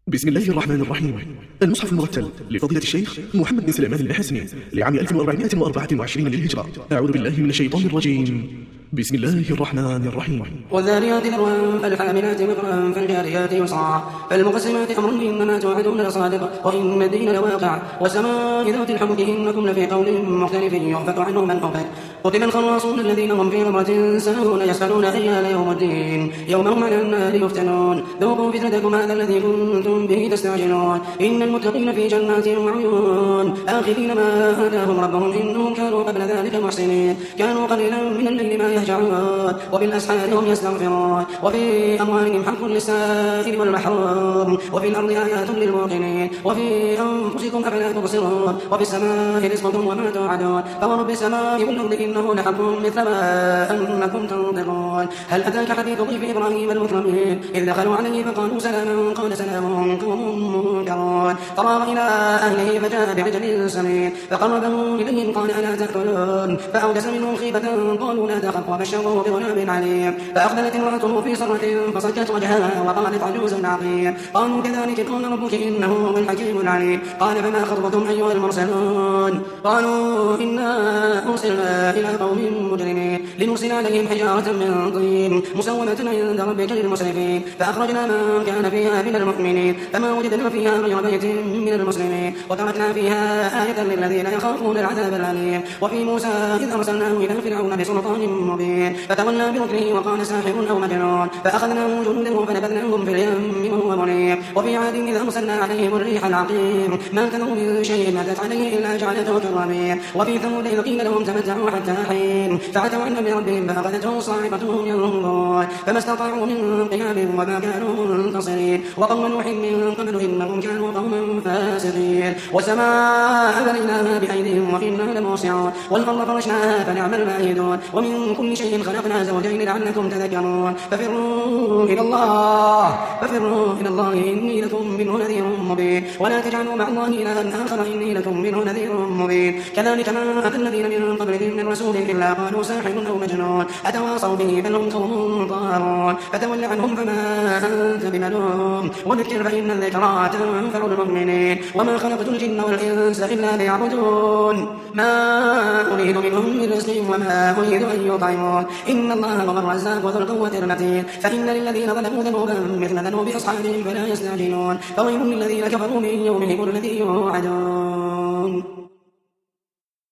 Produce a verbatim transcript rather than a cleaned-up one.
بسم الله الرحمن الرحيم. المصحف المرتل لفضيلة الشيخ محمد بن سليمان الحسني لعام ألف وأربعمائة وأربعة وعشرين للهجرة. أعوذ بالله من الشيطان الرجيم. بسم الله الرحمن الرحيم. والذاريات ذروا فالحاملات وقرا فالجاريات يسرا فالمقسمات أمر إنما توعدون لصادق وإن الدين لواقع والسماء ذات الحبك إنكم لفي قول مختلف يؤفك عنه من أفك قتل الخراصون الذين هم في غمرة ساهون يسألون أيان يوم الدين يوم هم على النار يفتنون ذوقوا فتنتكم هذا الذي كنتم به تستعجلون إن المتقين في جنات وعيون آخذين ما آتاهم ربهم إنهم كانوا قبل ذلك محسنين كانوا قليلا من الليل ما يهجعون وبالأسحار هم يستغفرون وفي أموالهم حق للسائل والمحروم وفي الأرض آيات للموقنين وفي أنفسكم أفلا تبصرون وفي السماء رزقكم وما توعدون فورب السماء والأرض إنه لحق مثل ما أنكم تنطقون هل أتاك حديث ضيف إبراهيم المكرمين إذ دخلوا عليه فقالوا سلاما قال سلام قوم منكرون فراغ إلى أهله فجاء بعجل سمين فقربه إليهم قال ألا تأكلون فأوجس منهم خيفة قالوا لا تخف وبشروه بغلام عليم فأقبلت امرأته في صرة فصكت وجهها وقالت عجوز عقيم قالوا كذلك قال ربك إنه هو الحكيم العليم قال فما خطبكم أيها المرسلون قالوا إنا أرسلنا إلى قوم مجرمين لنرسل عليهم حجارة من طين مسومة عند ربك للمسرفين فأخرجنا من كان فيها من المؤمنين فما وجدنا فيها غير بيت من المسلمين وتركنا فيها آية للذين يخافون العذاب الأليم وفي موسى إذ أرسلناه إلى فرعون بسلطان مبين فتولى بركنه وقال ساحر أو مجنون فأخذناه جنوده فنبذناهم في اليم وهو مليم وفي عاد إذا أرسلنا عليهم الريح العقيم ما كانوا من شيء أتت عليه إلا جعلته كالرميم وفي ثمود إذ قيل لهم تمتعوا حتى حين فعتوا عن أمر ربهم فأخذتهم صاعقة وهم ينظرون فما استطاعوا من قيام وما كانوا منتصرين وقوم نوح من قبل إنهم كانوا قوما فاسقين والسماء بنيناها بأيديهم وإنا لموسعون والأرض فرشناها فنعم الماهدون ومن كل شيء خلقنا زوجين لعلكم تذكرون ففروا إلى الله ففروا إلى الله إني لكم منه نذير مبين ولا تجعلوا مع الله إلها آخر إني لكم منه نذير مبين كذلك ما أتى الذين من قبلهم من رسول إلا قالوا ساحر أو مجنون أتواصوا به بل هم قوم طاغون فتول عنهم فما أنت بملوم وذكر فإن الذكرى تنفع المؤمنين وما خلقت الجن والإنس إلا ليعبدون ما أريد منهم من رزق وما أريد أن يطعمون إن الله هو الرزاق ذو القوة المتين فإن للذين ظلموا ذنوبا مثل ذنوب أصحابهم فلا يستعجلون فويل للذين كفروا من يومهم الذي يوعدون.